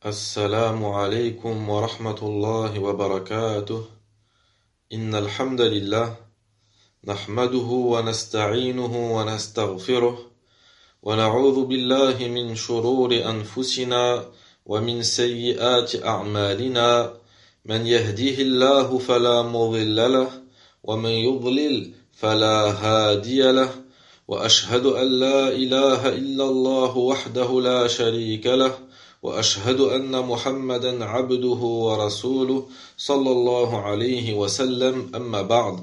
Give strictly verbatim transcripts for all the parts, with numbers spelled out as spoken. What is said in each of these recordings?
السلام عليكم ورحمة الله وبركاته. إن الحمد لله نحمده ونستعينه ونستغفره ونعوذ بالله من شرور أنفسنا ومن سيئات أعمالنا. من يهديه الله فلا مضل له ومن يضلل فلا هادي له وأشهد أن لا إله إلا الله وحده لا شريك له وأشهد أن محمدا عبده ورسوله صلى الله عليه وسلم أما بعد.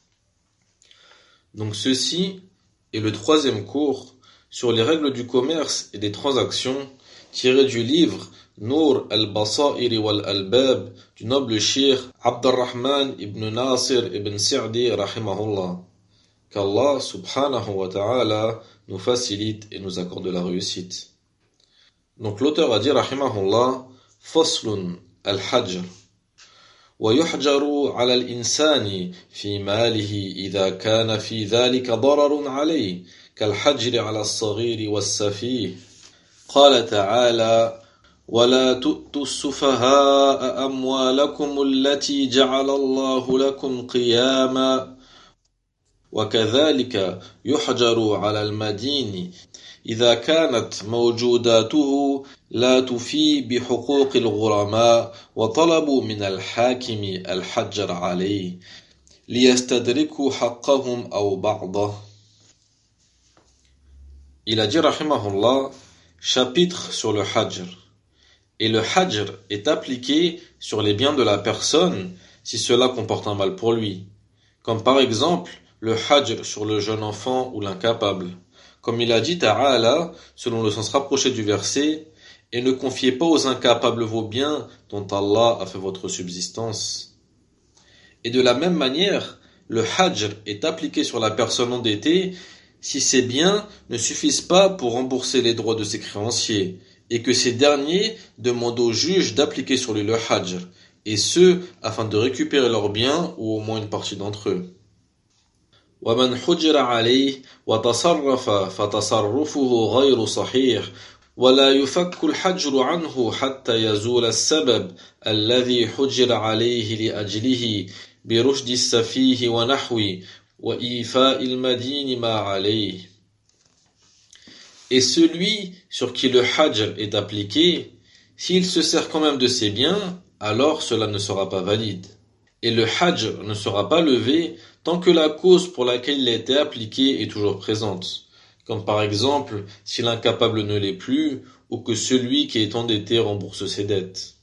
Donc ceci est le troisième cours sur les règles du commerce et des transactions tiré du livre Nour al-Basair wal-Albab du noble cheikh Abdurrahman ibn Nasir ibn Sa'di rahimahullah. Qu'Allah subhanahu wa ta'ala nous facilite et nous accorde la réussite. Donc l'auteur a dit rahimahullah faslun al-hajr ويحجر على الإنسان في ماله إذا كان في ذلك ضرر عليه كالحجر على الصغير والسفيه. قال تعالى ولا تؤتوا السفهاء أموالكم التي جعل الله لكم قياما وكذلك يحجر على المدين إذا كانت موجوداته لا تفي بحقوق الغرماء وطلبوا من الحاكم الحجر عليه ليستدركوا حقهم أو بعضه. Il a dit rahimahullah, chapitre sur le hajr. Et le hajr est appliqué sur les biens de la personne si cela comporte un mal pour lui. Comme par exemple le hajr sur le jeune enfant ou l'incapable. Comme il a dit Ta'ala, selon le sens rapproché du verset, et ne confiez pas aux incapables vos biens dont Allah a fait votre subsistance. Et de la même manière, le hajr est appliqué sur la personne endettée si ses biens ne suffisent pas pour rembourser les droits de ses créanciers, et que ces derniers demandent au juge d'appliquer sur lui le hajr, et ce, afin de récupérer leurs biens ou au moins une partie d'entre eux. ومن حجر عليه وتصرف فتصرفه غير صحيح ولا يفك الحجر عنه حتى يزول السبب الذي حجر عليه لأجله برشد السفيه ونحوه وإيفاء المدين ما عليه. Et celui sur qui le hajr est appliqué, s'il se sert quand même de ses biens, alors cela ne sera pas valide. Et le hajr ne sera pas levé tant que la cause pour laquelle il a été appliqué est toujours présente, comme par exemple si l'incapable ne l'est plus ou que celui qui est endetté rembourse ses dettes.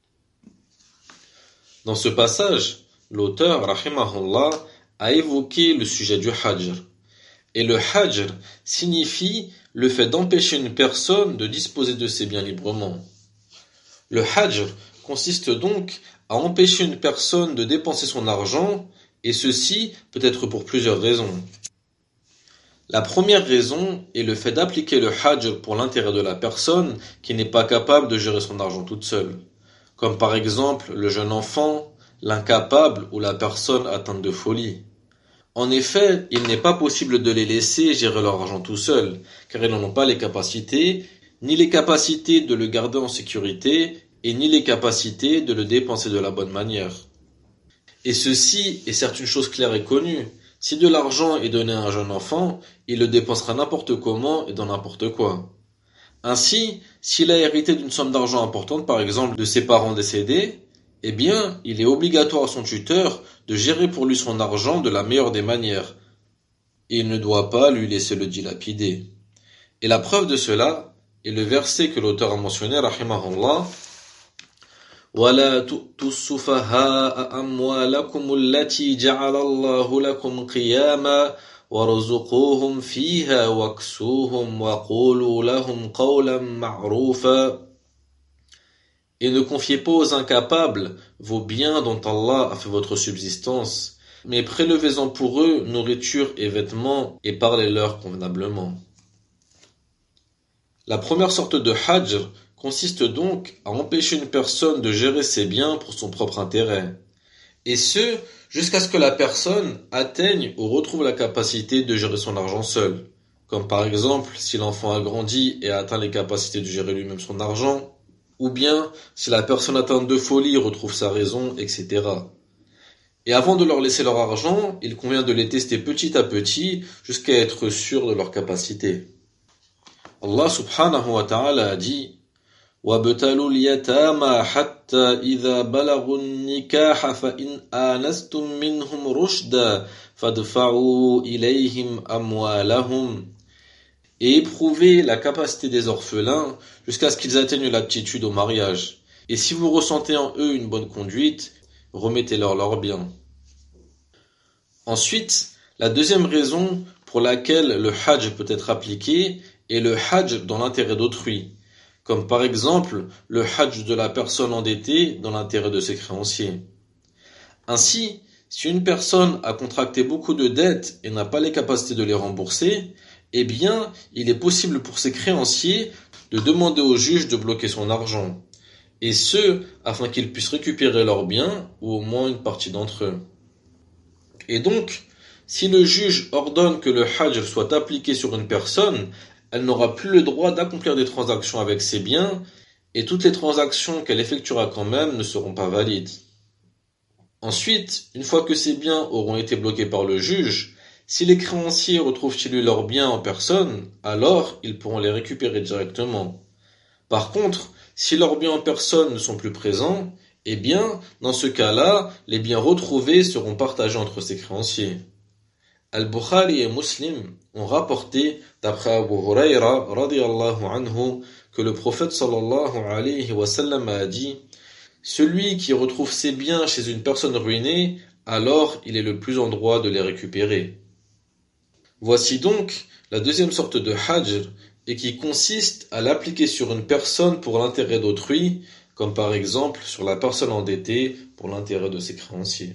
Dans ce passage, l'auteur, rahimahullah, a évoqué le sujet du hajr. Et le hajr signifie le fait d'empêcher une personne de disposer de ses biens librement. Le hajr consiste donc à empêcher une personne de dépenser son argent, et ceci peut être pour plusieurs raisons. La première raison est le fait d'appliquer le hajr pour l'intérêt de la personne qui n'est pas capable de gérer son argent toute seule, comme par exemple le jeune enfant, l'incapable ou la personne atteinte de folie. En effet, il n'est pas possible de les laisser gérer leur argent tout seuls, car ils n'en ont pas les capacités, ni les capacités de le garder en sécurité, et ni les capacités de le dépenser de la bonne manière. Et ceci est certes une chose claire et connue. Si de l'argent est donné à un jeune enfant, il le dépensera n'importe comment et dans n'importe quoi. Ainsi, s'il a hérité d'une somme d'argent importante, par exemple de ses parents décédés, eh bien, il est obligatoire à son tuteur de gérer pour lui son argent de la meilleure des manières. Et il ne doit pas lui laisser le dilapider. Et la preuve de cela est le verset que l'auteur a mentionné, rahimahullah, ولا تؤتوا السفهاء أموالكم التي جعل الله لكم قياما وارزقوهم فيها واكسوهم وقولوا لهم قولا معروفا. Et ne confiez pas aux incapables vos biens dont Allah a fait votre subsistance, mais prélevez-en pour eux nourriture et vêtements et parlez-leur convenablement. La première sorte de hajr consiste donc à empêcher une personne de gérer ses biens pour son propre intérêt, et ce, jusqu'à ce que la personne atteigne ou retrouve la capacité de gérer son argent seul, comme par exemple si l'enfant a grandi et a atteint les capacités de gérer lui-même son argent, ou bien si la personne atteinte de folie retrouve sa raison, et cetera. Et avant de leur laisser leur argent, il convient de les tester petit à petit jusqu'à être sûr de leur capacité. Allah subhanahu wa ta'ala a dit وَابْتَلُوا الْيَتَامَى حَتَّى إِذَا بَلَغُوا النِّكَاحَ فَإِنْ آنَسْتُم مِّنْهُمْ رُشْدًا فَادْفَعُوا إِلَيْهِمْ أَمْوَالَهُمْ. Et éprouvez la capacité des orphelins jusqu'à ce qu'ils atteignent l'aptitude au mariage. Et si vous ressentez en eux une bonne conduite, remettez-leur leurs biens. Ensuite, la deuxième raison pour laquelle le hajj peut être appliqué est le hajj dans l'intérêt d'autrui, comme par exemple le hajj de la personne endettée dans l'intérêt de ses créanciers. Ainsi, si une personne a contracté beaucoup de dettes et n'a pas les capacités de les rembourser, eh bien, il est possible pour ses créanciers de demander au juge de bloquer son argent, et ce, afin qu'ils puissent récupérer leurs biens, ou au moins une partie d'entre eux. Et donc, si le juge ordonne que le hajj soit appliqué sur une personne, elle n'aura plus le droit d'accomplir des transactions avec ses biens, et toutes les transactions qu'elle effectuera quand même ne seront pas valides. Ensuite, une fois que ces biens auront été bloqués par le juge, si les créanciers retrouvent chez lui leurs biens en personne, alors ils pourront les récupérer directement. Par contre, si leurs biens en personne ne sont plus présents, eh bien, dans ce cas-là, les biens retrouvés seront partagés entre ses créanciers. Al-Bukhari et Muslim ont rapporté, d'après Abu Hurayra, radiyallahu anhu, que le prophète sallallahu alayhi wa sallam a dit « Celui qui retrouve ses biens chez une personne ruinée, alors il est le plus en droit de les récupérer. » Voici donc la deuxième sorte de hajj, et qui consiste à l'appliquer sur une personne pour l'intérêt d'autrui, comme par exemple sur la personne endettée pour l'intérêt de ses créanciers.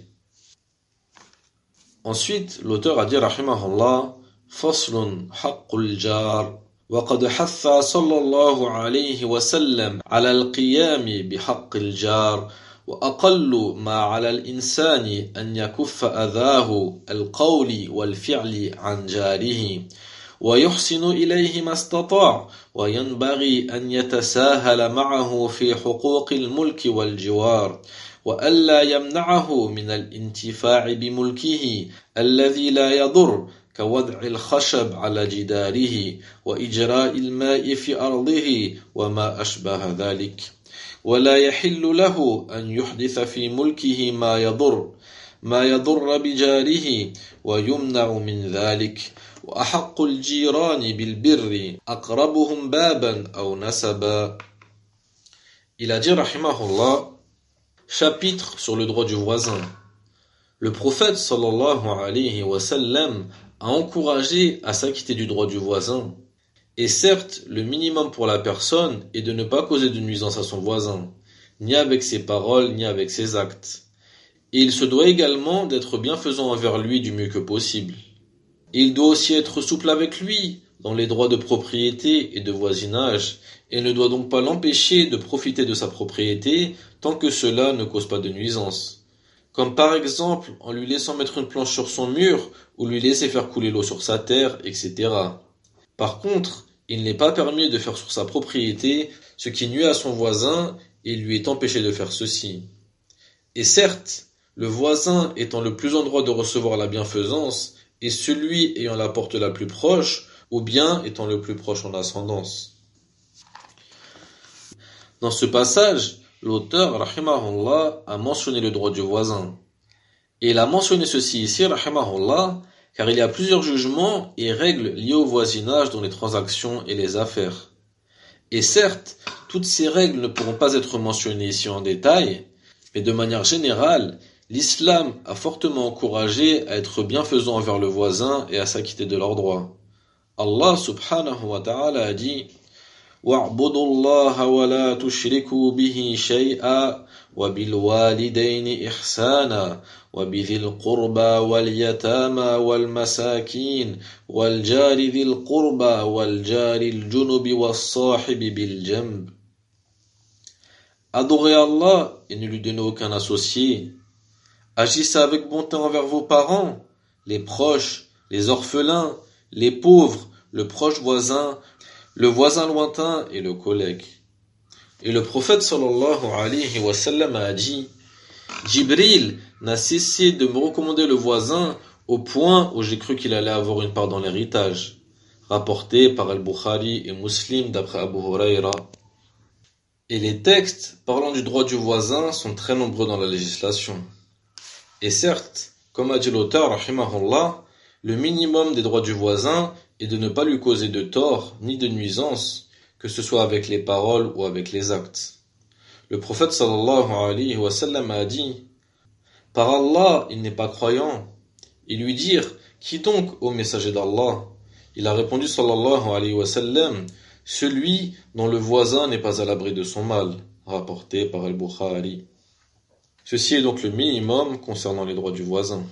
Ensuite, l'auteur a dit rahimahullah Faslun haqqul jar وقد حث صلى الله عليه وسلم على القيام بحق الجار وأقل ما على الإنسان أن يكف أذاه القول والفعل عن جاره ويحسن إليه ما استطاع وينبغي أن يتساهل معه في حقوق الملك والجوار وألا يمنعه من الانتفاع بملكه الذي لا يضر كوضع الخشب على جداره وإجراء الماء في أرضه وما أشبه ذلك ولا يحل له أن يحدث في ملكه ما يضر ما يضر بجاره ويمنع من ذلك وأحق الجيران بالبر أقربهم بابا أو نسبا. Il a dit rahimahullah, chapitre sur le droit du voisin. Le prophète sallallahu alayhi wa sallam a encouragé à s'acquitter du droit du voisin. Et certes, le minimum pour la personne est de ne pas causer de nuisance à son voisin, ni avec ses paroles, ni avec ses actes. Et il se doit également d'être bienfaisant envers lui du mieux que possible. Et il doit aussi être souple avec lui dans les droits de propriété et de voisinage, et ne doit donc pas l'empêcher de profiter de sa propriété tant que cela ne cause pas de nuisance. Comme par exemple en lui laissant mettre une planche sur son mur ou lui laisser faire couler l'eau sur sa terre, et cetera. Par contre, il n'est pas permis de faire sur sa propriété ce qui nuit à son voisin et lui est empêché de faire ceci. Et certes, le voisin étant le plus en droit de recevoir la bienfaisance et celui ayant la porte la plus proche, ou bien étant le plus proche en ascendance. Dans ce passage, l'auteur, rahimahullah, a mentionné le droit du voisin. Et il a mentionné ceci ici, rahimahullah, car il y a plusieurs jugements et règles liées au voisinage dans les transactions et les affaires. Et certes, toutes ces règles ne pourront pas être mentionnées ici en détail, mais de manière générale, l'islam a fortement encouragé à être bienfaisant envers le voisin et à s'acquitter de leurs droits. Allah subhanahu wa ta'ala a dit وَاعْبُدُوا اللَّهَ وَلَا تُشْرِكُوا بِهِ شَيْئًا وَبِالْوَالِدَيْنِ إِحْسَانًا وَبِذِي الْقُرْبَى وَالْيَتَامَى وَالْمَسَاكِينِ وَالْجَارِ ذِي الْقُرْبَى وَالْجَارِ الْجُنُبِ وَالصَّاحِبِ بِالْجَنبِ. Adorez Allah et ne lui donnez aucun associé. Agissez avec bonté envers vos parents, les proches, les orphelins, les pauvres, le proche voisin, le voisin lointain et le collègue. Et le prophète sallallahu alayhi wa sallam a dit: Jibril n'a cessé de me recommander le voisin au point où j'ai cru qu'il allait avoir une part dans l'héritage. Rapporté par Al-Bukhari et Muslim d'après Abu Huraira. Et les textes parlant du droit du voisin sont très nombreux dans la législation. Et certes, comme a dit l'auteur, rahimahullah, le minimum des droits du voisin est de ne pas lui causer de tort ni de nuisance, que ce soit avec les paroles ou avec les actes. Le prophète sallallahu alayhi wa sallam a dit: Par Allah, il n'est pas croyant. Ils lui dirent: Qui donc, ô messager d'Allah? Il a répondu sallallahu alayhi wa sallam: Celui dont le voisin n'est pas à l'abri de son mal, rapporté par Al-Bukhari. Ceci est donc le minimum concernant les droits du voisin.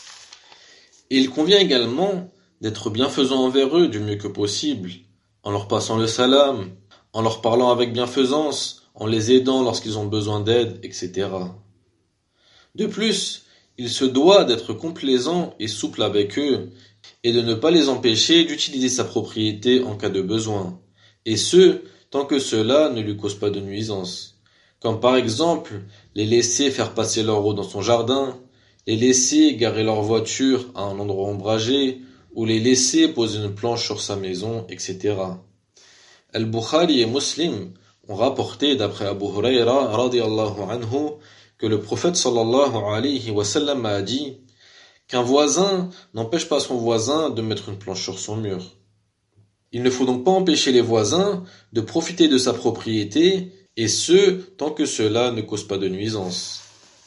Et il convient également d'être bienfaisant envers eux du mieux que possible, en leur passant le salam, en leur parlant avec bienfaisance, en les aidant lorsqu'ils ont besoin d'aide, et cetera. De plus, il se doit d'être complaisant et souple avec eux, et de ne pas les empêcher d'utiliser sa propriété en cas de besoin, et ce, tant que cela ne lui cause pas de nuisance. Comme par exemple, les laisser faire passer leur eau dans son jardin, les laisser garer leur voiture à un endroit ombragé, ou les laisser poser une planche sur sa maison, et cetera. Al-Bukhari et Muslim ont rapporté d'après Abu Huraira radiyallahu anhu que le prophète sallallahu alayhi wa sallam a dit qu'un voisin n'empêche pas son voisin de mettre une planche sur son mur. Il ne faut donc pas empêcher les voisins de profiter de sa propriété, et ce, tant que cela ne cause pas de nuisance.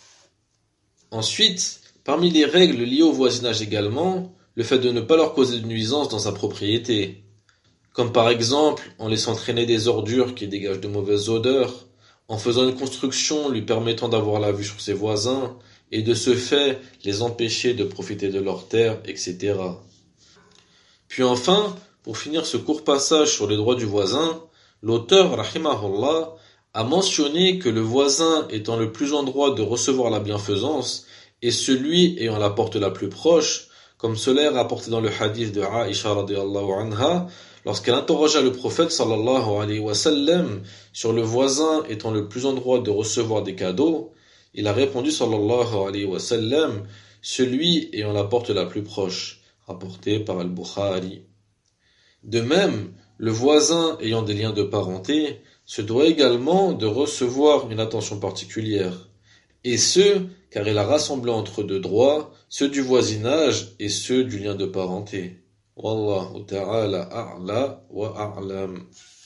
Ensuite, parmi les règles liées au voisinage également, le fait de ne pas leur causer de nuisance dans sa propriété. Comme par exemple, en laissant traîner des ordures qui dégagent de mauvaises odeurs, en faisant une construction lui permettant d'avoir la vue sur ses voisins, et de ce fait, les empêcher de profiter de leurs terres, et cetera. Puis enfin, pour finir ce court passage sur les droits du voisin, l'auteur, rahimahullah, a mentionné que le voisin étant le plus en droit de recevoir la bienfaisance et celui ayant la porte la plus proche, comme cela est rapporté dans le hadith de Aïcha radiyallahu anha, lorsqu'elle interrogea le prophète sallallahu alayhi wa sallam sur le voisin étant le plus en droit de recevoir des cadeaux, il a répondu sallallahu alayhi wa sallam: celui ayant la porte la plus proche, rapporté par Al-Bukhari. De même, le voisin ayant des liens de parenté se doit également de recevoir une attention particulière, et ce, car il a rassemblé entre deux droits, ceux du voisinage et ceux du lien de parenté. Wallahu ta'ala a'la wa a'lam.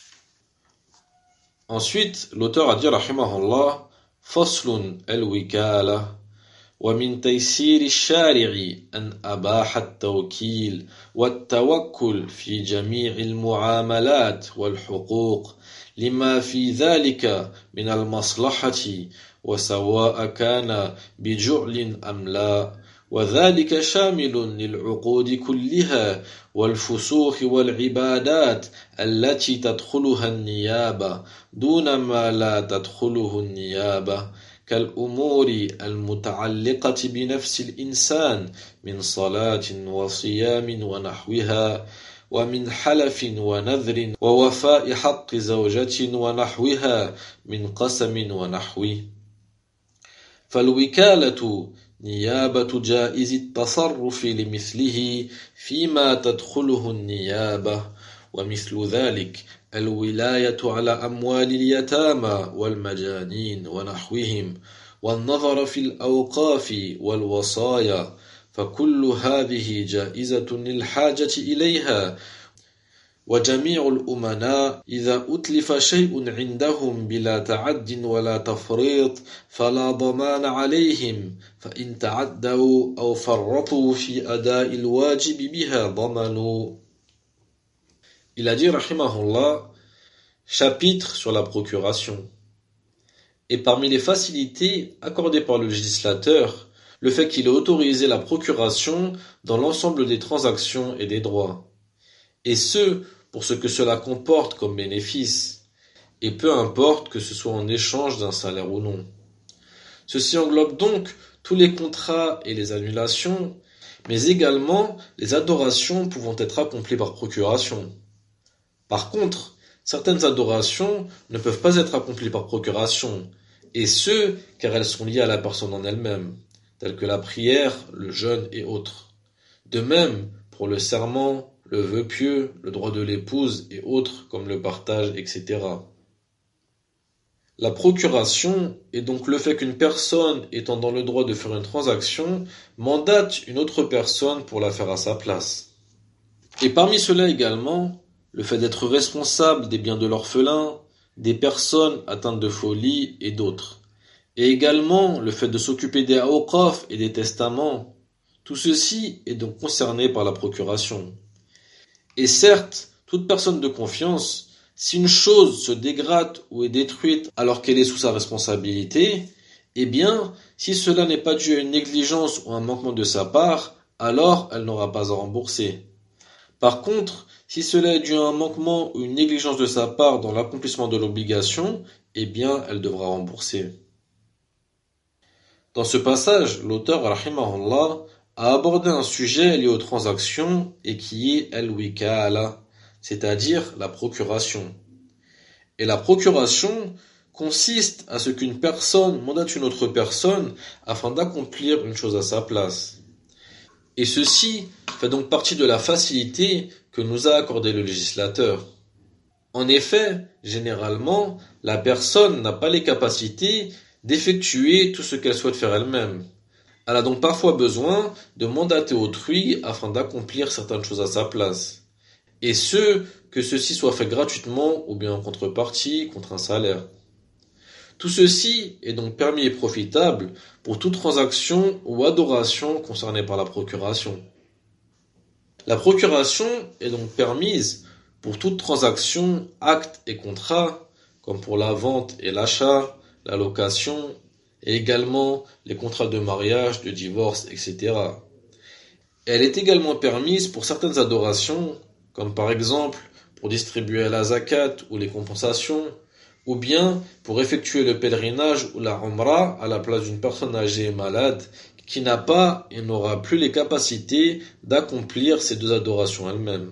Ensuite, l'auteur a dit rahimahullah: Faslun al-wikala. ومن تيسير الشارع أن أباح التوكيل والتوكل في جميع المعاملات والحقوق لما في ذلك من المصلحة وسواء كان بجعل أم لا، وذلك شامل للعقود كلها والفسوق والعبادات التي تدخلها النيابة دون ما لا تدخله النيابة، كالأمور المتعلقة بنفس الإنسان من صلاة وصيام ونحوها، ومن حلف ونذر ووفاء حق زوجة ونحوها من قسم ونحوه. فالوكالة نيابة جائز التصرف لمثله فيما تدخله النيابة، ومثل ذلك الولاية على أموال اليتامى والمجانين ونحوهم، والنظر في الأوقاف والوصايا، فكل هذه جائزة للحاجة إليها. وجميع الأمناء إذا أتلف شيء عندهم بلا تعد ولا تفريط فلا ضمان عليهم، فإن تعدوا أو فرطوا في أداء الواجب بها ضمنوا. Il a dit rahimahullah, chapitre sur la procuration. Et parmi les facilités accordées par le législateur, le fait qu'il ait autorisé la procuration dans l'ensemble des transactions et des droits. Et ce, pour ce que cela comporte comme bénéfice, et peu importe que ce soit en échange d'un salaire ou non. Ceci englobe donc tous les contrats et les annulations, mais également les adorations pouvant être accomplies par procuration. Par contre, Certaines adorations ne peuvent pas être accomplies par procuration, et ce, car elles sont liées à la personne en elle-même, telles que la prière, le jeûne et autres. De même, pour le serment, le vœu pieux, le droit de l'épouse et autres comme le partage, et cetera. La procuration est donc le fait qu'une personne étant dans le droit de faire une transaction mandate une autre personne pour la faire à sa place. Et parmi cela également, le fait d'être responsable des biens de l'orphelin, des personnes atteintes de folie et d'autres. Et également le fait de s'occuper des awqaf et des testaments. Tout ceci est donc concerné par la procuration. Et certes, toute personne de confiance, si une chose se dégrade ou est détruite alors qu'elle est sous sa responsabilité, eh bien, si cela n'est pas dû à une négligence ou un manquement de sa part, alors elle n'aura pas à rembourser. Par contre, si cela est dû à un manquement ou une négligence de sa part dans l'accomplissement de l'obligation, eh bien, elle devra rembourser. Dans ce passage, l'auteur, rahimahullah, a abordé un sujet lié aux transactions et qui est al-wikala, c'est-à-dire la procuration. Et la procuration consiste à ce qu'une personne mandate une autre personne afin d'accomplir une chose à sa place. Et ceci fait donc partie de la facilité que nous a accordé le législateur. En effet, généralement, la personne n'a pas les capacités d'effectuer tout ce qu'elle souhaite faire elle-même. Elle a donc parfois besoin de mandater autrui afin d'accomplir certaines choses à sa place. Et ce, que ceci soit fait gratuitement ou bien en contrepartie contre un salaire. Tout ceci est donc permis et profitable pour toute transaction ou adoration concernée par la procuration. La procuration est donc permise pour toute transaction, acte et contrat, comme pour la vente et l'achat, la location, et également les contrats de mariage, de divorce, et cetera. Elle est également permise pour certaines adorations, comme par exemple pour distribuer la zakat ou les compensations, ou bien pour effectuer le pèlerinage ou la umrah à la place d'une personne âgée et malade qui n'a pas et n'aura plus les capacités d'accomplir ces deux adorations elles-mêmes.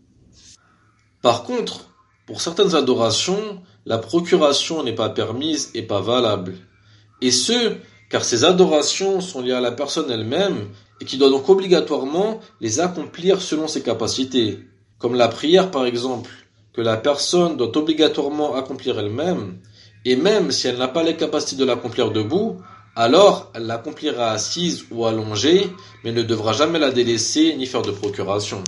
Par contre, pour certaines adorations, la procuration n'est pas permise et pas valable. Et ce, car ces adorations sont liées à la personne elle-même et qui doit donc obligatoirement les accomplir selon ses capacités. Comme la prière par exemple, que la personne doit obligatoirement accomplir elle-même, et même si elle n'a pas les capacités de l'accomplir debout, alors elle l'accomplira assise ou allongée, mais ne devra jamais la délaisser ni faire de procuration.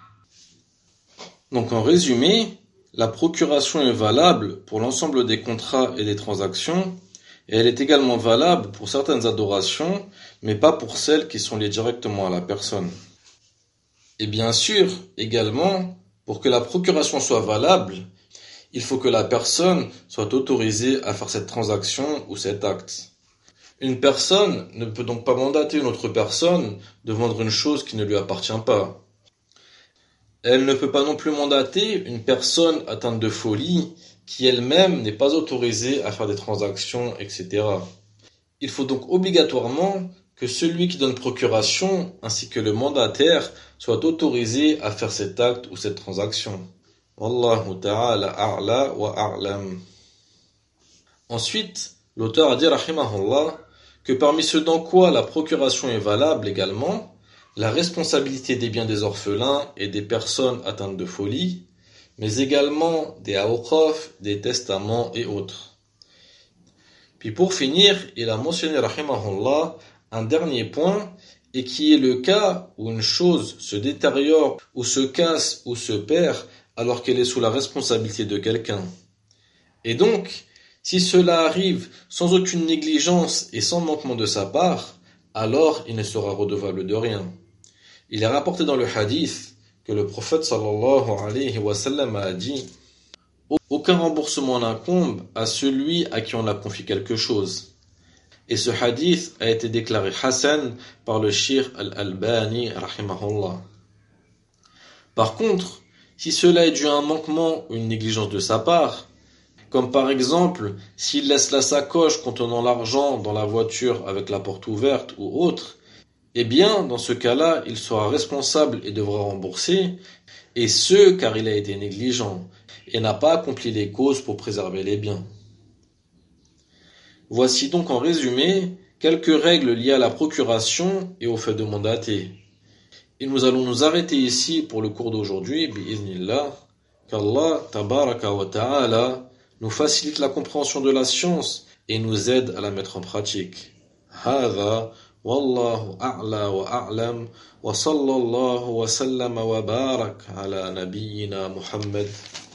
Donc en résumé, la procuration est valable pour l'ensemble des contrats et des transactions, et elle est également valable pour certaines adorations, mais pas pour celles qui sont liées directement à la personne. Et bien sûr, également, pour que la procuration soit valable, il faut que la personne soit autorisée à faire cette transaction ou cet acte. Une personne ne peut donc pas mandater une autre personne de vendre une chose qui ne lui appartient pas. Elle ne peut pas non plus mandater une personne atteinte de folie qui elle-même n'est pas autorisée à faire des transactions, et cetera. Il faut donc obligatoirement que celui qui donne procuration ainsi que le mandataire soient autorisés à faire cet acte ou cette transaction. Wallahu ta'ala a'la wa a'lam. Ensuite, l'auteur a dit rahimahullah que parmi ceux dans quoi la procuration est valable également, la responsabilité des biens des orphelins et des personnes atteintes de folie, mais également des awqaf, des testaments et autres. Puis pour finir, il a mentionné rahimahullah un dernier point, et qui est le cas où une chose se détériore, ou se casse, ou se perd, alors qu'elle est sous la responsabilité de quelqu'un. Et donc, si cela arrive sans aucune négligence et sans manquement de sa part, alors il ne sera redevable de rien. Il est rapporté dans le hadith que le prophète sallallahu alayhi wa sallam a dit « Aucun remboursement n'incombe à celui à qui on a confié quelque chose. » Et ce hadith a été déclaré Hassan par le Cheikh Al-Albani rahimahullah. Par contre, si cela est dû à un manquement ou une négligence de sa part, comme par exemple s'il laisse la sacoche contenant l'argent dans la voiture avec la porte ouverte ou autre, eh bien dans ce cas-là il sera responsable et devra rembourser, et ce car il a été négligent. et n'a pas accompli les causes pour préserver les biens. Voici donc en résumé quelques règles liées à la procuration et au fait de mandater. Et nous allons nous arrêter ici pour le cours d'aujourd'hui, bi'idhnillah, qu'Allah tabaraka wa ta'ala nous facilite la compréhension de la science et nous aide à la mettre en pratique. هذا والله أعلى وأعلم وصلى الله وسلم وبارك على نبينا محمد